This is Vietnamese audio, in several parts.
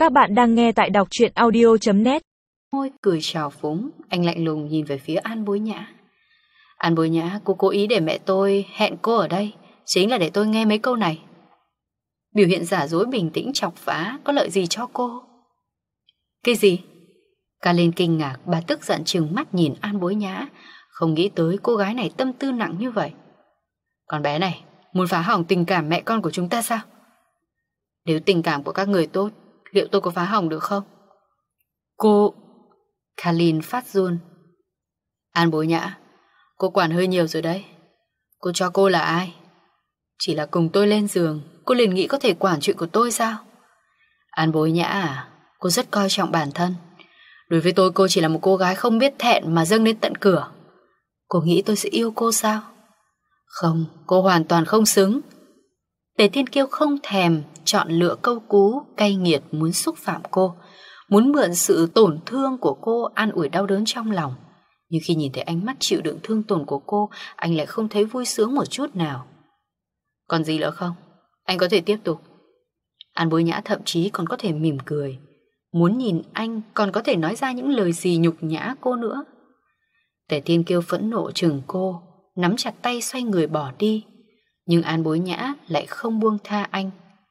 Các bạn đang nghe tại đọc truyện audio.net. Môi cười trào phúng, anh lạnh lùng nhìn về phía An Bối Nhã. An Bối Nhã, cô cố ý để mẹ tôi hẹn cô ở đây, chính là để tôi nghe mấy câu này. Biểu hiện giả dối bình tĩnh chọc phá có lợi gì cho cô? Cái gì? Ca Linh kinh ngạc, bà tức giận trừng mắt nhìn An Bối Nhã, không nghĩ tới cô gái này tâm tư nặng như vậy. Con bé này, muốn phá hỏng tình cảm mẹ con của chúng ta sao? Nếu tình cảm của các người tốt, liệu tôi có phá hỏng được không? Cô... Kalin phát run. An Bối Nhã, cô quản hơi nhiều rồi đấy. Cô cho cô là ai? Chỉ là cùng tôi lên giường, cô liền nghĩ có thể quản chuyện của tôi sao? An Bối Nhã à, cô rất coi trọng bản thân. Đối với tôi, cô chỉ là một cô gái không biết thẹn mà dâng đến tận cửa. Cô nghĩ tôi sẽ yêu cô sao? Không, cô hoàn toàn không xứng. Tề Thiên Kiêu không thèm chọn lựa câu cú cay nghiệt muốn xúc phạm cô, muốn mượn sự tổn thương của cô an ủi đau đớn trong lòng. Nhưng khi nhìn thấy ánh mắt chịu đựng thương tổn của cô, anh lại không thấy vui sướng một chút nào. Còn gì nữa không? Anh có thể tiếp tục. An Bối Nhã thậm chí còn có thể mỉm cười, muốn nhìn anh còn có thể nói ra những lời gì nhục nhã cô nữa. Tề Thiên Kiêu phẫn nộ chừng cô, nắm chặt tay xoay người bỏ đi. Nhưng An Bối Nhã lại không buông tha anh.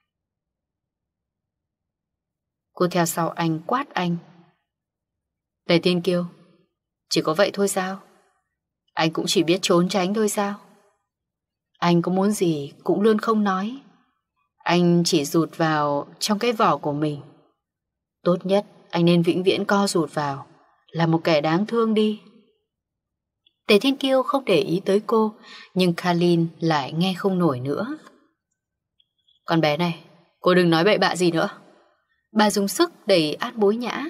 Cô theo sau anh quát anh. Tề Thiên Kiêu, chỉ có vậy thôi sao? Anh cũng chỉ biết trốn tránh thôi sao? Anh có muốn gì cũng luôn không nói. Anh chỉ rụt vào trong cái vỏ của mình. Tốt nhất anh nên vĩnh viễn co rụt vào, là một kẻ đáng thương đi. Tề Thiên Kiêu không để ý tới cô, nhưng Kalin lại nghe không nổi nữa. Con bé này, cô đừng nói bậy bạ gì nữa. Bà dùng sức đẩy An Bối Nhã.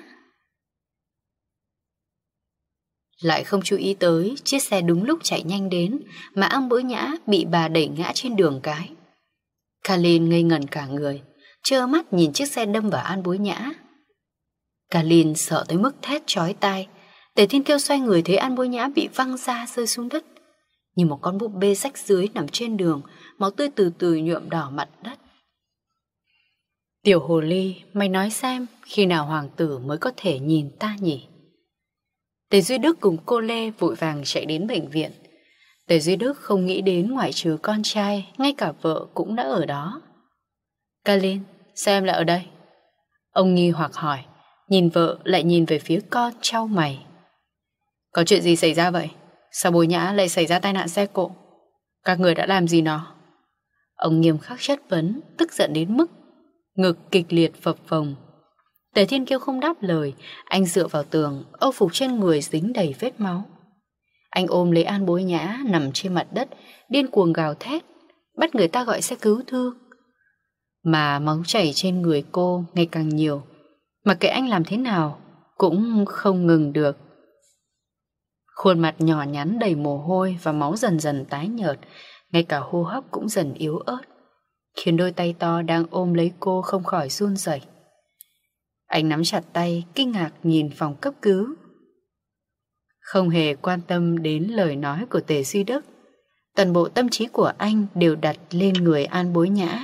Lại không chú ý tới chiếc xe đúng lúc chạy nhanh đến, mà An Bối Nhã bị bà đẩy ngã trên đường cái. Kalin ngây ngẩn cả người, trơ mắt nhìn chiếc xe đâm vào An Bối Nhã. Kalin sợ tới mức thét chói tai. Tề Thiên Kiêu xoay người thấy An Bối Nhã bị văng ra rơi xuống đất, như một con búp bê rách rưới nằm trên đường, máu tươi từ từ nhuộm đỏ mặt đất. Tiểu hồ ly, mày nói xem khi nào hoàng tử mới có thể nhìn ta nhỉ? Tề Duy Đức cùng cô Lê vội vàng chạy đến bệnh viện. Tề Duy Đức không nghĩ đến ngoại trừ con trai, ngay cả vợ cũng đã ở đó. Kalin, sao em lại ở đây? Ông nghi hoặc hỏi, nhìn vợ lại nhìn về phía con trao mày. Có chuyện gì xảy ra vậy? Sao Bối Nhã lại xảy ra tai nạn xe cộ? Các người đã làm gì nó? Ông nghiêm khắc chất vấn, tức giận đến mức ngực kịch liệt phập phồng. Tề Thiên Kiêu không đáp lời, anh dựa vào tường, âu phục trên người dính đầy vết máu. Anh ôm lấy An Bối Nhã nằm trên mặt đất, điên cuồng gào thét, bắt người ta gọi xe cứu thương. Mà máu chảy trên người cô ngày càng nhiều, mặc kệ anh làm thế nào cũng không ngừng được. Khuôn mặt nhỏ nhắn đầy mồ hôi và máu dần dần tái nhợt, ngay cả hô hấp cũng dần yếu ớt, khiến đôi tay to đang ôm lấy cô không khỏi run rẩy. Anh nắm chặt tay, kinh ngạc nhìn phòng cấp cứu. Không hề quan tâm đến lời nói của Tề Duy Đức, toàn bộ tâm trí của anh đều đặt lên người An Bối Nhã.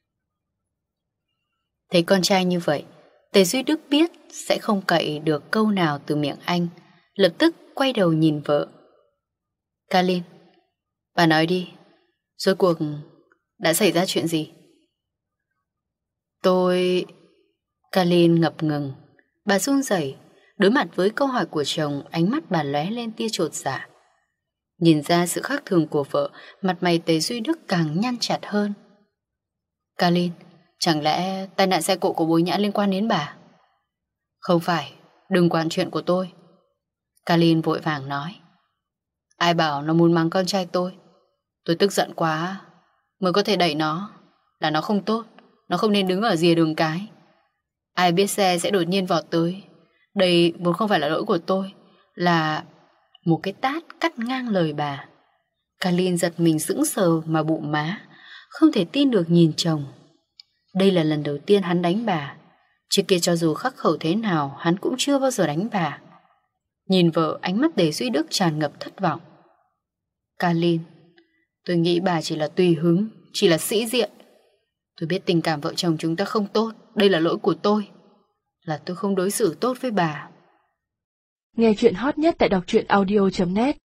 Thấy con trai như vậy, Tề Duy Đức biết sẽ không cậy được câu nào từ miệng anh, lập tức quay đầu nhìn vợ. Kalin, bà nói đi, rốt cuộc đã xảy ra chuyện gì? Kalin ngập ngừng, bà run rẩy, đối mặt với câu hỏi của chồng, ánh mắt bà lóe lên tia chột dạ. Nhìn ra sự khác thường của vợ, mặt mày Tề Duy Đức càng nhăn chặt hơn. Kalin, chẳng lẽ tai nạn xe cộ của Bối Nhã liên quan đến bà? Không phải, đừng quản chuyện của tôi. Kalin vội vàng nói. Ai bảo nó muốn mắng con trai tôi tức giận quá mới có thể đẩy nó. Là nó không tốt, nó không nên đứng ở rìa đường cái. Ai biết xe sẽ đột nhiên vọt tới. Đây vốn không phải là lỗi của tôi. Là một cái tát cắt ngang lời bà. Kalin giật mình sững sờ mà bụng má, không thể tin được nhìn chồng. Đây là lần đầu tiên hắn đánh bà. Trước kia cho dù khắc khẩu thế nào, hắn cũng chưa bao giờ đánh bà. Nhìn vợ, ánh mắt Tề Duy Đức tràn ngập thất vọng. Kalin, tôi nghĩ bà chỉ là tùy hứng, chỉ là sĩ diện. Tôi biết tình cảm vợ chồng chúng ta không tốt, đây là lỗi của tôi. là tôi không đối xử tốt với bà. Nghe chuyện hot nhất tại đọc truyện audio.net